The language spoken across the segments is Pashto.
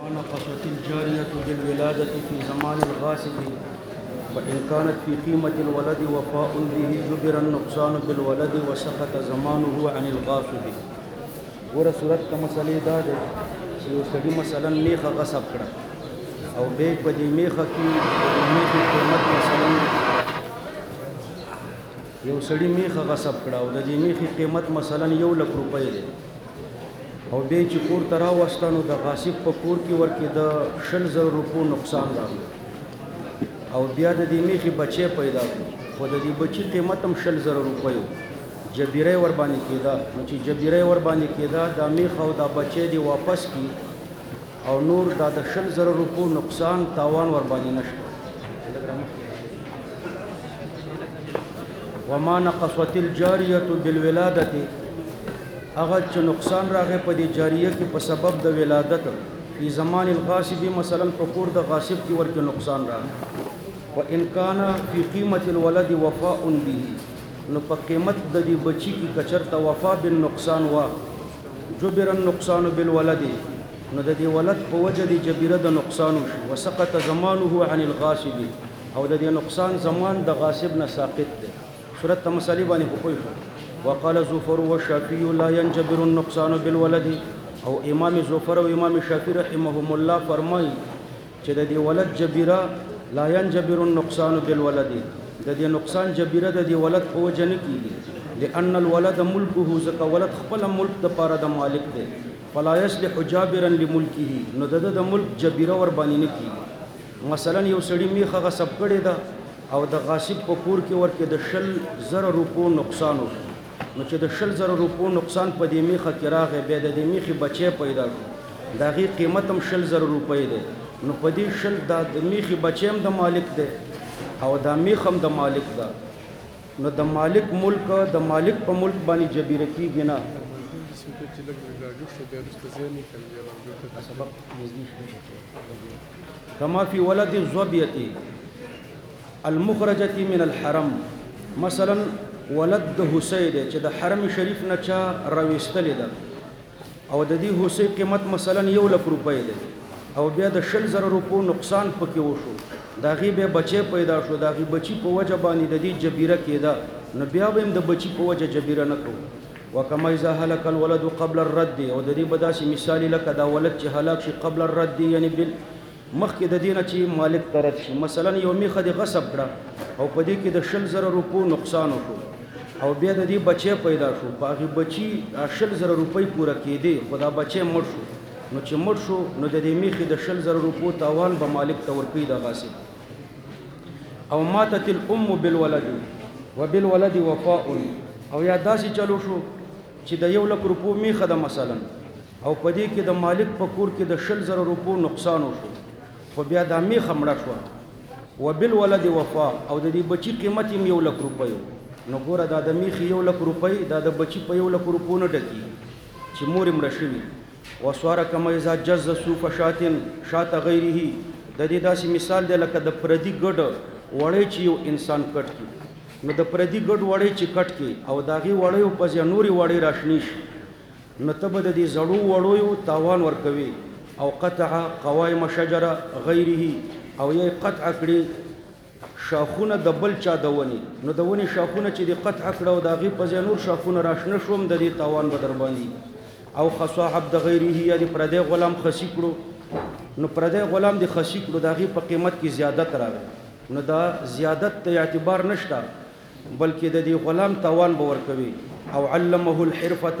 ونقصت الجارية بالولادة في زمان الغاسب وإن كانت في قيمة الولد وفاء به جبر النقصان بالولد وسقط زمانه عن الغاصب. ګوره صورت ته مسلې دا ده چې یو سړي مثلا میخه غصب کړه او بیا په دې میخه کې د میخې قیمت مثلا یو سړي میخه غصب کړه او د دې میخې قیمت مثلا 1,00,000 روپۍ دی او بیا چې کور ته راوسته نو د غاصب په کور کې ورکې د 100,000 روپو نقصان راغلی او بیا د دې میخې بچی پیدا کړو خو د دې بچي قیمت هم 100,000 روپۍ جبیره ور باندې کېده نو چې جبیره ور باندې کېده دا میخ او دا بچی دی واپس کی او نور دا د 100,000 روپو نقصان تاوان ور باندې نشته. وما نقصت الجاریه بالولاده هغه چې نقصان راغی په دې جاریه کې په سبب د ولادت په زمان الغاصب مثلا په کور د غاصب کې ورته نقصان راغی وان کان فی قیمت الولد وفاء به نو په قیمت د دې بچی کې کچرته وفا بالنقصان وا جبر النقصان بالولد نو د دې ولد په وجه د جبیره د نقصان شو وسقط زمانه عن الغاصب او د دې نقصان زمان د غاصب نه ساقط دی. صورت مسلې باندې پوښښ وقال زفر والشافعي لا ينجبر النقصان بالولد او امام زفر او امام شافعي رحمهم الله فرمایي چې د دې ولد جبیره لا ينجبر النقصان بالولد د دې نقصان جبیره د دې ولد په وجه نه کیږي لأن الولد ملکه ځکه ولد خپل ملک د پاره د مالک دی فلا يصلح جابرا لملکه نو د ملک جبیره ور باندې نه کیږي. مثلا یو سړی میخه غصب کړی دا او د غاصب په کور کې ورکې د 100,000 روپو نقصان وشو نو چې د 100,000 روپو نقصان په دې میخه کې راغی بیا د دې میخې بچی پیدا شو د هغې قیمت هم 100,000 روپۍ دی نو په دې 100 د میخې بچی هم د مالک دی او دا میخ هم د مالک ده نو د مالک ملک د مالک په ملک باندې جبیره کیږي نه. کما فی ولد الظبیة المخرجة من الحرم مثلا ولد د هوسۍ دی چې د حرم شریف نه چا راویستلې ده او د دې هوسۍ قیمت مثلا 1,00,000 روپۍ دی او بیا د 100,000 روپو نقصان پکې وشو دا غي به بچی پیدا شو دا غي بچی په وجه باندې د دې جبیره کېده نو بیا به هم د بچی په وجه جبیره نه کوو. وکما اذا هلك الولد قبل الرد او د دې بداسي مثال لکه دا ولد چې هلاک شي قبل الرد یعنی بل مخکې د دینه چې مالک ترد شي مثلا یو میخه د غصب کړه او په دې کې د 100,000 روپو نقصان وشو او بیا د دې بچی پیدا شو په هغه بچی 100,000 روپۍ پوره کېدې خدا بچی مړ شو نو چې مړ شو نو د دې میخې د 100,000 روپو تاوان به مالک ته ورکوي د غاصب. او ماتت الام بالولد وبالولد وفاء او یا داسې چلو شو چې د 1,00,000 روپو میخه ده مثلا او په دې کې د مالک په کور کې د 100,000 روپو نقصان وشو خو بیا دا میخه مړه شوه وبالولد وفاء او د دې بچی قیمت هم 1,00,000 روپۍ نو ګوره دا د میخې 1,00,000 روپۍ دا د بچی په 1,00,000 روپو نه ډکي چې مور یې مړه شوي. وسواره کما اذا جز صوف شات غیره د دې داسې مثال دی لکه د پردي ګډ وړی چې یو انسان کټ کی نو د پردي ګډ وړی چې کټ کی او د هغې وړیو په ځای نورې وړی راشنی شي نو ته به د دې زړو وړیو تاوان ورکوي. او قطع قوایم شجره غیره او یې قطع کړي شاخونه د بل چا د ونې نو د ونې شاخونه چې دې قطع کړه او د هغې په ځای نور شاخونه راشنه شوم د دې تاوان به در باندې. او خصا عبد غیره یا د پردی غلام خسی کړو نو پردی غلام د خسی کړو د هغې په قیمت کې زیادت راغی نو دا زیادت ته اعتبار نشته بلکې د دې غلام تاوان به ورکوي. او علمه الحرفه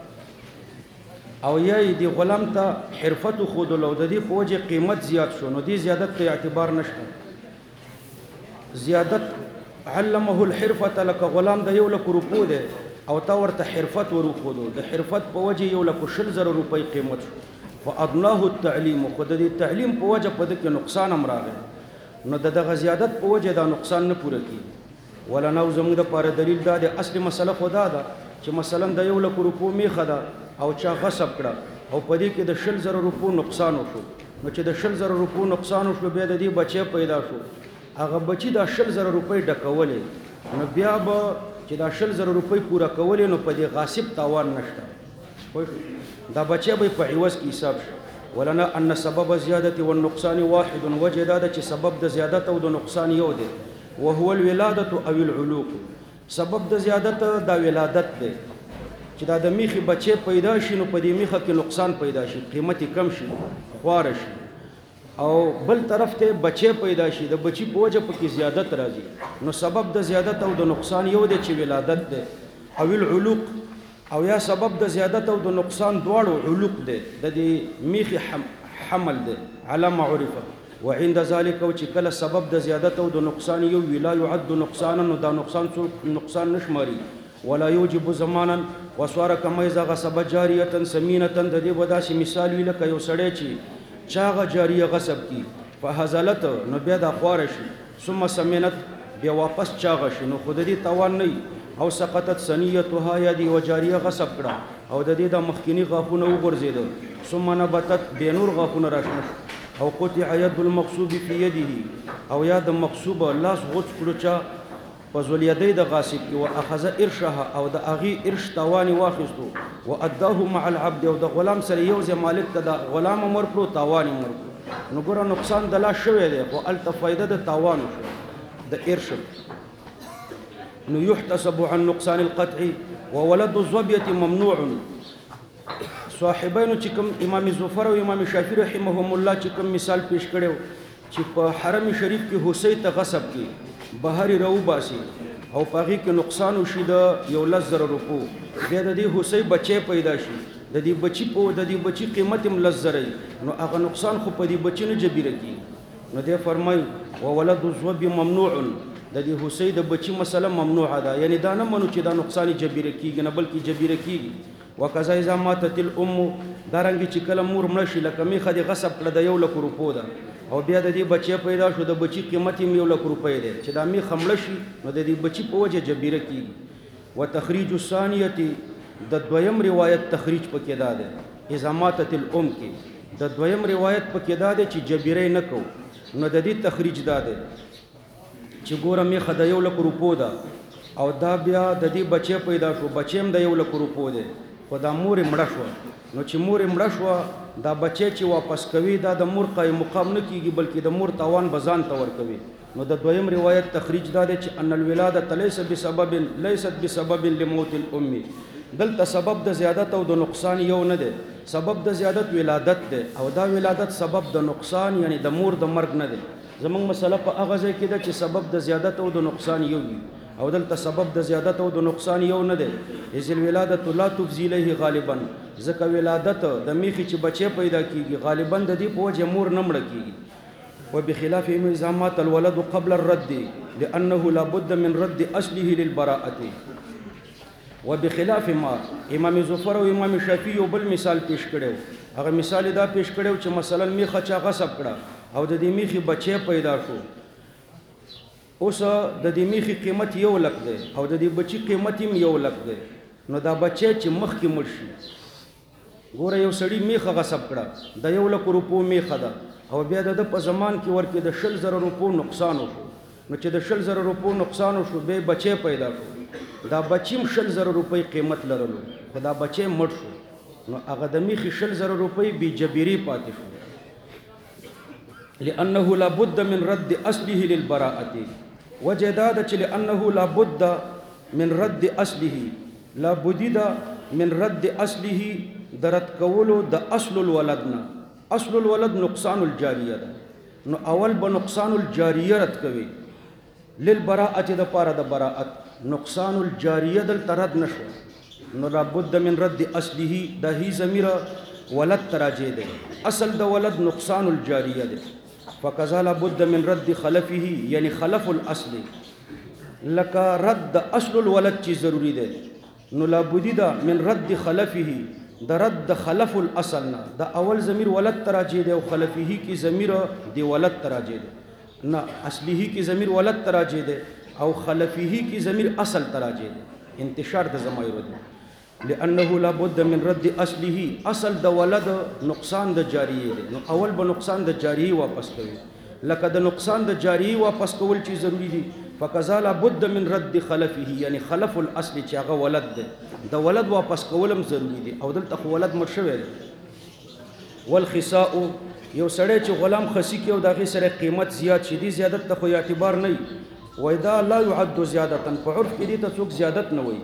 او یا دې غلام ته حرفت ښودلو او د دې په وجه قیمت زیات شو نو دې زیادت ته اعتبار نشته. زیادت علمه الحرفه لکه غلام د 1,00,000 روپو دی او تا ورته حرفت ورخودو د حرفت په وجه 1,20,000 روپۍ قیمت شو فاضناه التعلیم خو د دې تعلیم په وجه په دې کې نقصان هم راغی نو دغه زیادت په وجه دا نقصان نه پوره کیږي. ولا نو زموږ لپاره دلیل دا د اصلي مسله خدا ده چې مثلا د 1,00,000 روپو میخه ده او چا غصب کړه او په دې کې د 100,000 روپو نقصان وشو نو چې د 100,000 روپو نقصان وشو بیا د دې بچی پیدا شو هغه بچی د 100,000 روپۍ ډکولې نو بیا به چې دا 100,000 روپۍ پوره کولې نو په دې غاصب تاوان نشته دا بچی به په عوض کې حساب شي ولنا ان سبب زیادت والنقصان واحد وجه دا چې سبب د زیادت او د نقصان یو دی وهو الولاده او العلوق سبب د زیادت دا ولادت دی چې دا د میخي بچي پیدا شي نو په دې میخه کې نقصان پیدا شي قیمتي کم شي خوار شي او بل طرف ته بچي پیدا شي د بچي په وجه پکې زیادت راځي نو سبب د زیادت او د نقصان یو دی چې ولادت دی او العلوق او یا سبب د زیادت او د نقصان دواړو علوق دی د دې میخي حمل دی علامه عرفه وعند ذلك او چې کله سبب د زیادت او د نقصان یو وی لا يعد نقصانا نو دا نقصان نشماري ولا يوجب زمانا وصار كما اذا غصب جاريه سمينه د دې وداسي مثال لکه یو سړی چې چاغه جاریه غصب کی فهزلت نو بیا د خوار شي ثم سمنت بیا واپس چاغه شي نو خود دې توان نه او سقطت سنیتها یدی وجاریه غصب کړه او د دې د مخکینی غاښونه وګرځیدل ثم نبتت بنور غاښونه راشنه او قطع يد المغصوب في يده او یا د مغصوب لاس غوڅ کړو چا په زولیدی د غاصب کې واخذ ارشها او د اغي ارش توانی واخستو واداه مع العبد او د غلام سره یو ځای مالک ته د غلام امر کړو توانی امر کړو نو ګوره نقصان د لاس شوی دی خو الته فایده د توان د ارش نو يحتسب عن نقصان القطع وولد الظبية ممنوع صاحبینو چې کوم امام ظفر او امام شافعي رحمهم الله چې کوم مثال پیش کړو چې په حرم شریف کې حسی ته غصب کې بهر رو باسي او پاغي کې نقصان وشي د 1,000 روپو بیا د دې حسی بچي پیدا شي د دې بچي په د دې بچي قیمت هم 1,000 نو هغه نقصان خو په دې بچي نه جبیره کی نو دې فرمای وولد الظبي ممنوع د دې حسی د بچي مسله ممنوعه ده یعنی دا نه منو چې دا نقصان جبیره کیږي نه بلکې جبیره کیږي وکذا اذا ماتت الام دارنګ چې کله مور مړ شي لکه میخه د غصب کړه د 1,00,000 روپو ده او بیا د دې بچي پیدا شو د بچي قیمت یې 1,00,000 روپۍ ده چې دا میخه مړ شي نو د دې بچي په وجه جبیره کیږي وتخریج الثانیه د دویم روایت تخریج پکې ده ده اذا ماتت الام کې د دویم روایت پکې ده ده چې جبیره نه کو نو د دې تخریج ده ده چې ګوره میخه د 1,00,000 روپو ده او دا بیا د دې بچي پیدا شو بچي هم د 1,00,000 روپو ده خو دا مور مړه شو نو چې مور مړه شو دا بچي چې واپس کوي دا د مور قائم مقام نه کیږي بلکې د مور توان بزان تور کوي نو د دویم روایت تخریج دا دی چې ان الولاده ليست بسبب لموت الام دلته سبب د زیادت او د نقصان یو نه دی سبب د زیادت ولادت دی او دا ولادت سبب د نقصان یعنی د مور د مرګ نه دی زمونږ مسله په هغه ځای کې ده چې سبب د زیادت او د نقصان یو وي او دلته سبب د زیادت او د نقصان یو نه دی اذ الولاده لا تفزي له غالبا ځکه ولادت د میخي چې بچي پیدا کیږي غالبا د دې په وجه مور نه مړه کیږي وبخلاف الزامات الولد قبل الرد لانه لا بد من رد اصله للبراءه وبخلاف ما امام ظفر او امام شافعي بل مثال پیش کړو هغه مثال دا پیش کړو چې مثلا میخه چا غصب کړه او د دې میخي بچي پیدا شو اوس د دې میخي قیمت 1,00,000 دی او د دې بچي قیمت هم 1,00,000 دی نو دا بچي چې مخکې مړ شي ګوره یو سړی میخه غصب کړه د 1,00,000 روپو میخه ده او بیا د په زمان کې ورکې د 1,000 روپو نقصان وشو نو چې د 1,000 روپو نقصان وشو به بچي پیدا شو دا بچیم 1,000 روپۍ قیمت لرلو خو دا بچي مړ شو نو هغه د میخي 1,000 روپۍ بې جبیري پاتې شو لأنه لا بد من رد أصله للبراءة وجداد لأنه لا بد من رد أصله لا بد من رد أصله درت کولو د اصل الولدنا اصل الولد نقصان الجاریه ده نو اول به نقصان الجاریه رد کوي للبراءة د پاره د براءت نقصان الجاریه دل ترد نشو نو لا بد من رد اصله د هی ضمیر ولد تراجه ده اصل د ولد نقصان الجاریه ده فكذا لا بد من رد خلفه يعني خلف الاصل لك رد اصل الولد چی ضروری ده نو لا بد من رد خلفه د رد خلف الاصل نه د اول ضمیر ولد تراجه ده او خلفه کی ضمیر دی ولد تراجه ده نه اصله کی ضمیر ولد تراجه ده او خلفه کی ضمیر اصل تراجه ده انتشار د ضمائر ده لانه لا بد من رد اصله اصل د ولد نقصان د جاریه ده نو اول به نقصان د جاریه واپس کوي لکه د نقصان د جاریه واپس کول چی ضروری دي فكذا لا بد من رد خلفه يعني خلف الاصل چې هغه ولد ده د ولد واپس کولم ضروری دي او دلته ولد مر شوی دی والخساء یو سړی چې غلام خسی کې او د هغې سره قیمت زیات شي دي زیادت ته خو اعتبار نه وي وایي دا لا یعد زیادتا په عرف کې دي ته څوک زیادت نه وایي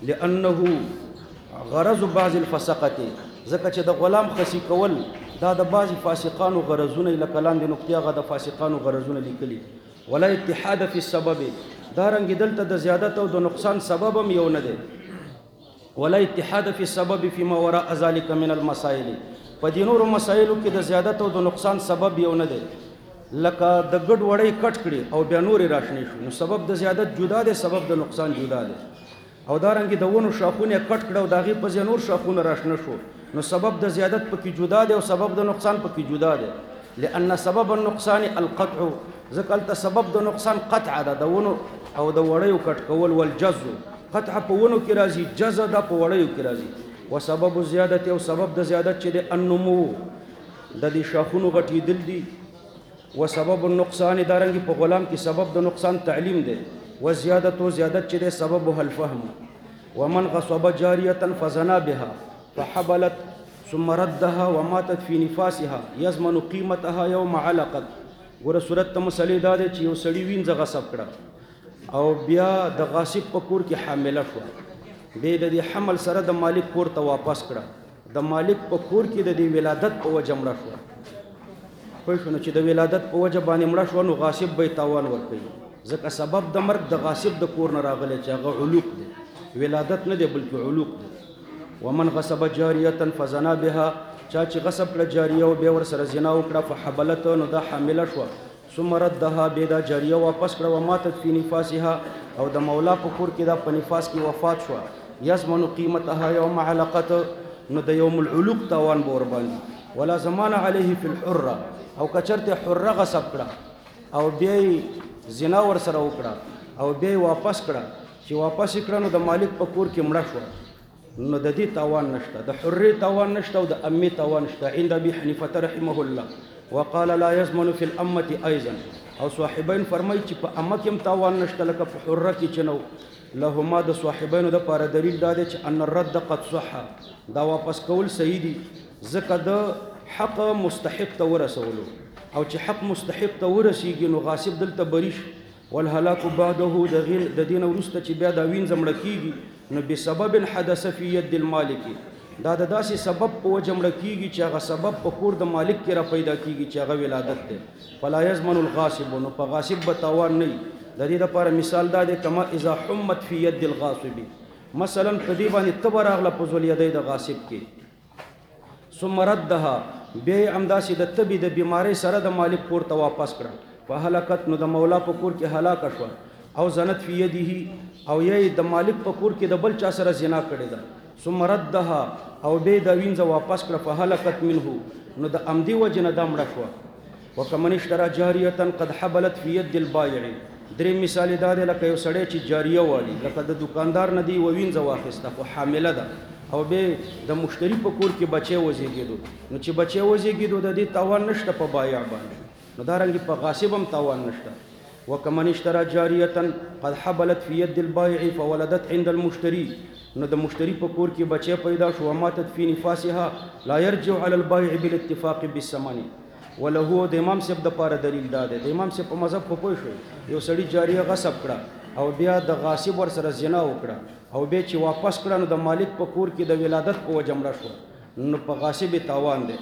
لأنه غرض بعض الفسقة ځکه چې د غلام خسی کول دا د بعضې فاسقانو غرضونه لکه لاندې نقطې هغه د فاسقانو غرضونه لیکلي ولا اتحاد فی السبب دارنګې دلته د زیادت او د نقصان سبب هم یو نه دی ولا اتحاد فی السبب فيما وراء ذلك من المسائل په دې نورو مسایلو کې د زیادت او د نقصان سبب یو نه دی لکه د ګډ وړۍ کټ کړي او بیا نورې راشنې شو نو سبب د زیادت جدا دی سبب د نقصان جدا دی او دارنګې د ونو شاخونه کټ کړه او د هغې په ځای نور شاخونه راشنه شو نو سبب د زیادت پکې جدا دی او سبب د نقصان پکې جدا دی لأن سبب النقصان القطع ځکه هلته سبب د نقصان قطع ده د ونو او د وړیو کټ کول والجز قطع په ونو کې راځي جز ده په وړیو کې راځي وسبب الزیادت او سبب د زیادت چې د النمو د دې شاخونو غټېدل دي وسبب النقصان دارنګې په غلام کې سبب د نقصان تعلیم دی وزیادت و زیادت چې د سببها الفهم ومن غصب جاریة فزنا بها فحبلت ثم ردها وماتت في نفاسها يضمن قیمتها یوم علقت ګوره صورت ته مسلې دا دی چې یو سړي وینځه غصب کړه او بیا د غاصب په کور کې حامله شوه بیا د دې حمل سره د مالک کور ته واپس کړه د مالک په کور کې د دې ولادت په وجه مړه شوه پوه شو نو چې د ولادت په وجه باندې مړه شوه نو غاصب به یې تاوان ورکوي ځکه سبب د مرګ د غاصب د کور نه راغلی چې هغه علوق دی ولادت نه دی بلکې علوق دی ومن غصب جاریة فزنا بها چا چې غصب کړه جاریه او بیا ورسره زنا وکړه فحبلت نو دا حامله شوه ثم ردها بیا دا جاریه واپس کړه وماتت فی نفاسها او د مولا په کور کې دا په نفاس کې وفات شوه یضمن قیمتها یوم علقت نو د یوم العلوق تاوان به ورباندې ولا زمان علیه فی الحره او که چېرته حره غصب کړه او بیا یې زنا ورسره وکړه او بیا یې واپس کړه چې واپس یې کړه نو د مالک په کور کې مړه شوه نو د دې تاوان نشته د حرې تاوان نشته او د امې تاوان نشته عند ابي حنیفه رحمه الله وقال لا يضمن في الامه ايضا او صاحبین فرمایي چې په امه کې هم تاوان نشته لکه په حره کې چې نو لهما د صاحبینو دپاره دلیل دا دی چې ان الرد قد صح دا واپس کول صحیح دي ځکه د حق مستحق ته ورسولو او چې حق مستحق ته ورسیږي نو غاصب دلته بری شي والهلاک بعده د دین وروسته چې بیا دا وینځه مړه کیږي نو بسبب حدث فی ید المالک دا د داسې سبب په وجه مړه کیږي چې هغه سبب په کور د مالک کې را پیدا کیږي چې هغه ولادت دی فلا یضمن الغاصب نو په غاصب به تاوان نه د دې لپاره مثال دا دی کما اذا حمت فی ید الغاصب مثلا په دې باندې تبه راغله په ذولیدۍ د غاصب کې ثم ردها بیا یې همداسې د تبې د بیمارۍ سره د مالک کور ته واپس کړه فهلکت نو د مولا په کور کې هلاکه شوه او زنت فی یده او یې د مالک په کور کې د بل چا سره زنا کړې ده ثم ردها او بیا د وینځه واپس کړه فهلکت منه نو د عمدي وجې نه دا مړه شوه وکمن اشترى جاریة قد حبلت فی ید البایع درې مثال دا دی لکه یو سړی چې جاریه والي لکه د دکاندار نه دی و وینځه واخیسته خو حامله ده او بیا د مشتری په کور کې بچی وزیږېدو نو چې بچی وزیږېدو د دې تاوان نشته په بایع باندې نو دارنګې په غاصب هم تاوان نشته وکمن اشترى جاریة قد حبلت فی ید البایع فولدت عند المشتری نو د مشتری په کور کې بچی پیدا شو وماتت فی نفاسها لا یرجع علی البایع بالاتفاق بالثمن وله د امام صاحب د پاره دلیل دا دی د امام صاحب په مذهب په پوه شو یو سړي جاریه غصب کړه او بیا د غاصب ورسره زنا وکړه او بیا چې واپس کړه نو د مالک په کور کې د ولادت په وجه مړه شوه نو په غاصب تاوان دی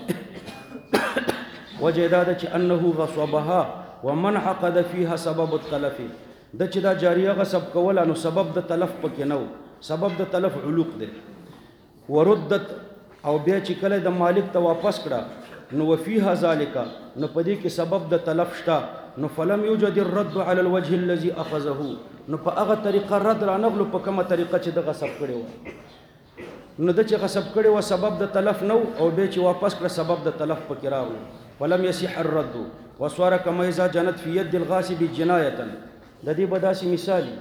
وجه دا ده چې انه غصبها ومن عقد فيها سبب التلف د چې دا جاریه غصب کوله نو سبب د تلف پکې نه و سبب د تلف علوق دی وردت او بیا چې کله د مالک ته واپس کړه نو وفيها ذلك نو پدې کې سبب د تلف شته نو فلم يوجد الرد على الوجه الذي اخذه نو په هغه طریقه رد را نغلو په کومه طریقه چې د غصب کړي و نو د چې غصب کړي و سبب د تلف نو او به چې واپس کړ سبب د تلف پکې راغلو فلم يصح الرد وصار كما اذا جنت في يد الغاصب جنايه د دې بداسي مثال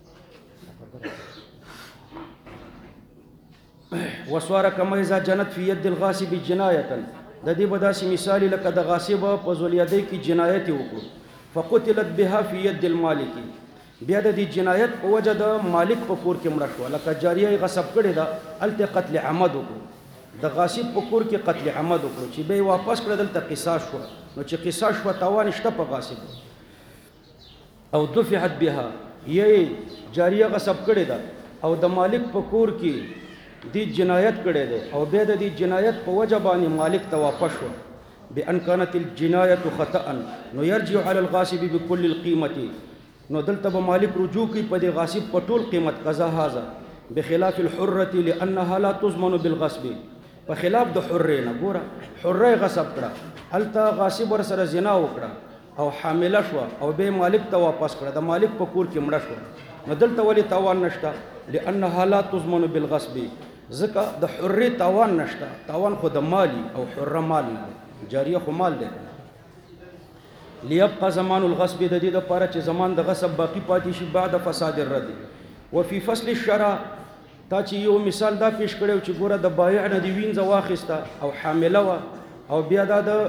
وصار كما اذا جنت في يد الغاصب جنايه د دې بداسي مثال لکه د غاصب په ذولیدۍ کې جنایت وکړو فقتلت بها في يد المالك بیا د دې جنایت په وجه د مالک په کور کې مړه شوه لکه جاریه غصب کړې ده هلته قتل عمد وکړو د غاصب په کور کې قتل عمد وکړو چې به واپس کړه دلته قصاص شو نو چې قصاص شو تاوان شته په غاصب او دفعت بها یې جاریه غصب کړی ده او د مالک په کور کې دی جنایت کړی دی او بیا د دې جنایت په وجه باندې مالک ته واپس شو بأن كانت الجناية خطأ نو يرجع على الغاصب بكل القيمة نو دلته به مالک رجوع کوي په دې غاصب په ټول قیمت قضا هذا بخلاف الحرة لأنها لا تضمن بالغصب په خلاف د حرې نه ګوره حرې غصب کړه هلته غاصب ورسره زنا وکړه او حامله شوه او بیا مالک ته واپس کړه د مالک په کور کې مړه شوه نو دلته ولې تاوان نشته لأنها لا تضمن بالغصب ځکه د حرې تاوان نشته تاوان خو د مالی او حره مال نه جاریه خو مال دی ليبقى زمان الغصب د دې لپاره چې زمان د غصب باقی پاتې شي بعد فساد الرد وفي فصل الشرع تا چې یو مثال دا پیش کړو چې ګوره د بایع نه دی وینځه واخیسته او حامله وه او بیا دا د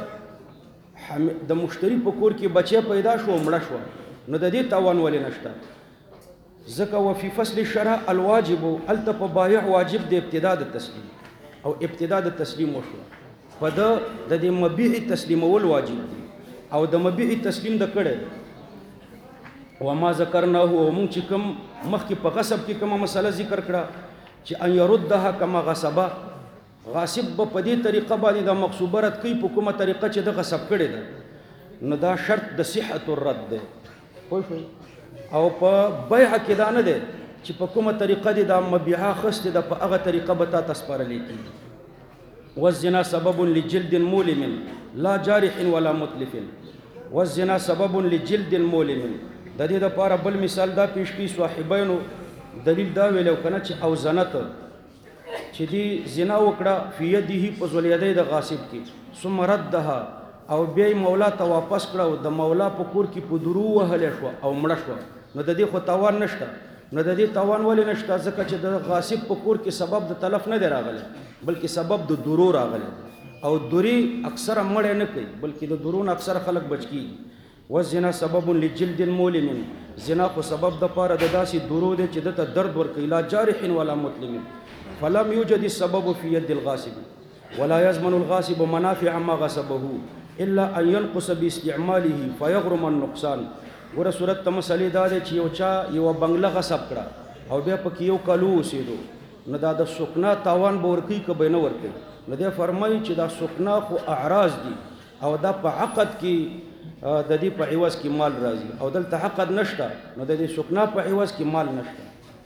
مشتری په کور کې بچی پیدا شو مړه شوه نو د دې تاوان ولې نشته ځکه وفي فصل الشرع الواجب هلته په بایع واجب د ابتدا د تسلیم او ابتدا د تسلیم وشوه په د دې مبیع تسلیمول واجب دي او د مبیع تسلیم د کړه وما ذکرناه او مونږ چې کوم مخکې په غصب کې کومه مسله ذکر کړه چې ان يردها کما غصبه غاصب په دې طریقه باندې د مغصوبه رد کوي په کومه طریقه چې د غصب کړي ده نو دا شرط د صحت الرد ده پوه شئ او په بیع کې دا نه ده چې په کومه طریقه دي دا مبيعه خسته ده په هغه طریقه به تا تسپارلې کېږي والزنا سبب لجلد مولم لا جارح ولا متلف والزنا سبب لجلد مولم د دې لپاره بل مثال دا پیش کی صاحبینو دلیل دا ویلو کنه چې او زنت چې دی زنا وکړه فی یده په زولیدې د غاصب کې ثم ردها او بیا مولا ته واپس کړه او د مولا په کور کې په درو وهلې شو او مړه شو نو د دې خو تاوان نشته نو د دې تاوان ولې نشته ځکه چې د غاصب په کور کې سبب د تلف نه دی راغلی بلکې سبب د درو راغلی او دوری اکثر مړ نه کوي بلکې د درون اکثر خلک بچ کیږي والزنا سبب لجلد مولم زنا خو سبب د پاره د داسې درو دی چې دته درد ورکوي لا جارح ولا متلم فلم يوجد السبب في يد الغاصب ولا يضمن الغاصب منافع ما غصبه الا ان ينقص باستعماله فيغرم النقصان ګوره صورت ته مسلې دا دی چې یو چا یو بنگله غصب کړه او بیا پکې یو کالو اوسېدو نو دا د سکنا تاوان به ورکوي که به نه ورکوي نو دی فرمایي چې دا سکنا خو اعراض دي او دا په عقد کې د دې په عوض کې مال راځي او دلته عقد نشته نو د دې سکنا په عوض کې مال نشته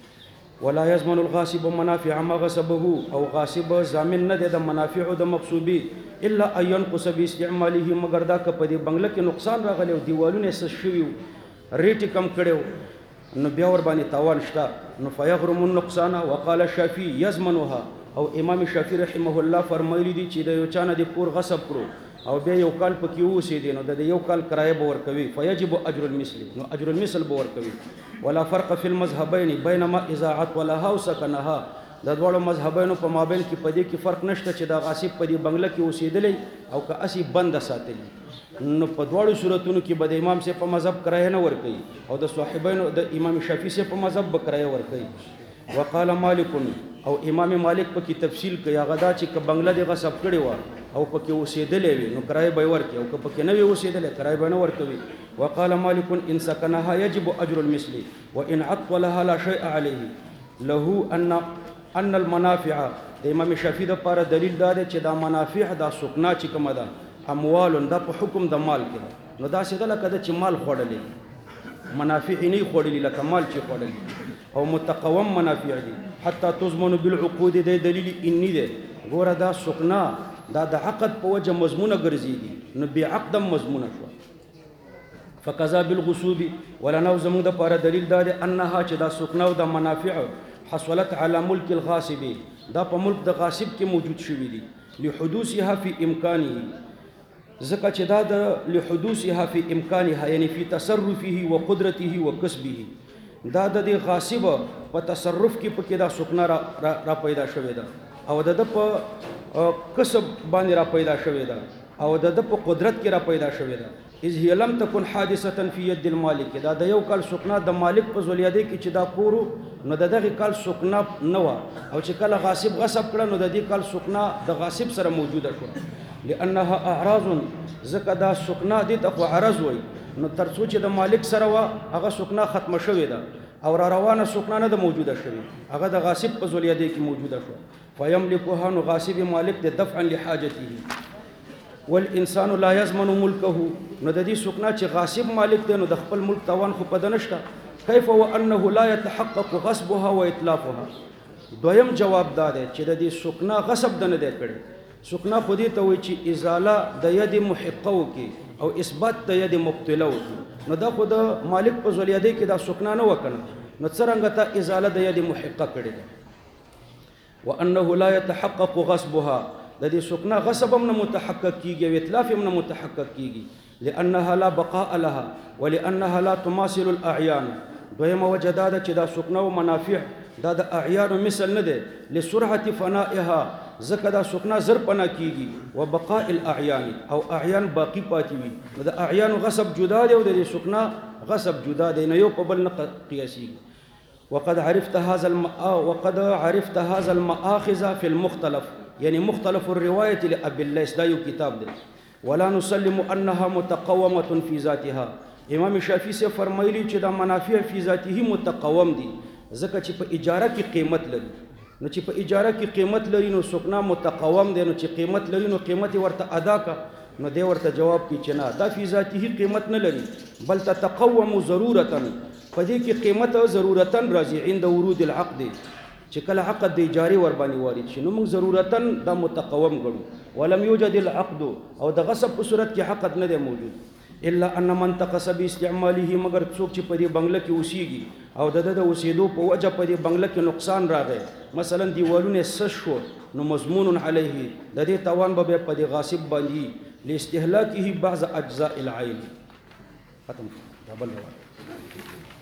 ولا يضمن الغاصب منافع ما غصبه او غاصب ضامن نه دی د منافع د مغصوبي الا ان ينقص باستعماله مگر دا که په دې بنگله کې نقصان راغلی او دیوالونه یې سس شوي ریټ کم کړی نو بیا ور باندې تاوان شته نو فیغرم النقصان وقال الشافعي يضمنها او امام شافعي رحمه الله فرمایلی دي چې د یو چا نه د کور غصب کړو او بیا یو کال پکې اوسېدی نو د یو کال کرایه به ورکوي فیجب اجر المثل نو اجر المثل به ورکوي ولا فرق في المذهبين بينما اذا عطلها وسكنها د دوړو مذهبونو په مابین کې پدې کې فرق نشته چې دا غاصب په دې بنگله کې اوسېدلی او که اسی بند ساتلی نو په دوړو صورتونو کې به د امام سے په مذهب کرایه نه ورکوي او د صاحبینو د امام شافعي سے په مذهب به کرایه ورکوي وقال مالک او امام مالک په کې تفصیل کوي هغه دا چې که بنگله دې غصب کړې وه او پکې اوسېدلی وي نو کرایه به یې ورکړي او که پکې نه وي اوسېدلی کرایه به نه ورکوي وقال مالک ان سکنها یجب اجر المثل وان عطلها لا شیء علیه له ان المنافع د امام شافعي دپاره دلیل دا دی چې دا منافع دا سکنا چې کومه ده اموال دا په حکم د مال کې ده نو داسې ده لکه ده چې مال خوړلی منافع نه یې خوړلي لکه مال چې خوړلی او متقوم منافع دي حتی تضمن بالعقود دی دلیل انی دی ګوره دا سکنا دا د عقد په وجه مضمونه ګرځېږي نو بې عقدم مضمونه شوه فقضا بالغصوب ولنو زموږ دپاره دلیل دا دی انها چې دا سکنا او دا منافع حصلت على ملک الغاصب دا په ملک د غاصب کې موجود شوي دي لحدوثها في امکانه ځکه چې دا د لحدوثها في امکانها یعنی في تصرفه وقدرته وکسبه دا د دې غاصب په تصرف کې پکې دا سکنا را پیدا شوې ده او د په کسب باندې را پیدا شوې ده او د په قدرت کې را پیدا شوې ده. اذ هي لم تكن حادثه في يد المالك، دا د یو کال سکنا د مالک په زولیاده کې چې دا کورو نو دغه کال سکنا نه و، او چې کله غاصب غصب کړه نو د دې کال سکنا د غاصب سره موجوده شو. لانها اعراض، زکه دا سکنا دي ته عرض وای، نو تر څو چې د مالک سره و هغه سکنا ختم شوې ده او را روانه سکنا نه د موجوده شوې، هغه د غاصب په زولیاده کې موجوده شو. فیملکها، نو غاصب مالک د دفعا لحاجته. والانسان لا يضمن ملكه، نو د دې سکنا چې غاصب مالک دی نو د خپل ملک توان خو پد نشته. کیف وانه لا يتحقق غصبها واتلافها. دویم جواب دا دی چې د دې سکنا غصب نه دی کړی، سکنا خو دې ته وایي چې ازاله د ید محقه وکړي او اثبات د ید مبطله وکړي، نو دا خو د مالک په زولیاده کې دا سکنا نه وکړه، نو څرنګه ته ازاله د ید محقه کړې ده. وانه لا يتحقق غصبها، د دې سکنا غصب هم نه متحقق کیږي او اتلاف هم نه متحقق کیږي. لانها لا بقاء لها ولانها لا تماثل الاعيان. دویمه وجه دا ده چې دا سکنا او منافع دا د اعیانو مثل نه ده. لسرعه فنائها، ځکه دا سکنا زر پنا کیږي. وبقاء الاعیان، او اعیان باقی پاتې وي. نو د اعیانو غصب جدا دی او د سکنا غصب جدا دی، نه یو په بل نه قیاسیږي. وقد عرفت هذا المآخذ في المختلف، یعنی مختلف الروایت لابي الليث، دا یو کتاب دی. ولا نسلم انها متقومه في ذاتها. امام شافعی سے فرمایلی چې دا منافع فی ذاته متقوم دي، ځکه چې په اجاره کې قیمت لري. نو چې په اجاره کې قیمت لري نو سکنا متقوم دی، نو چې قیمت لري نو قیمت ورته ادا کا. نو دی ورته جواب کی چې نه، دا فی ذاته قیمت نه لري، بل تتقوم ضرورتا، په دې کې قیمت ضرورتا راځي عند ورود العقد، چې کله عقد د اجاري ور باندې وارد شي نو موږ ضرورتا دا متقوم ګڼو. ولم یوجد العقد، او د غصب په صورت کې عقد نه دی موجود. الا ان من تقص باستعماله، مگر څوک چې په دې بنگله کې اوسېږي او د اوسېدو په وجه په دې بنگله کې نقصان راغی، مثلا دیوالونه سس شو، نو مضمون علیه، د دې توان به په دې غاصب باندې لاستهلاکه بعض اجزاء العین. ختم.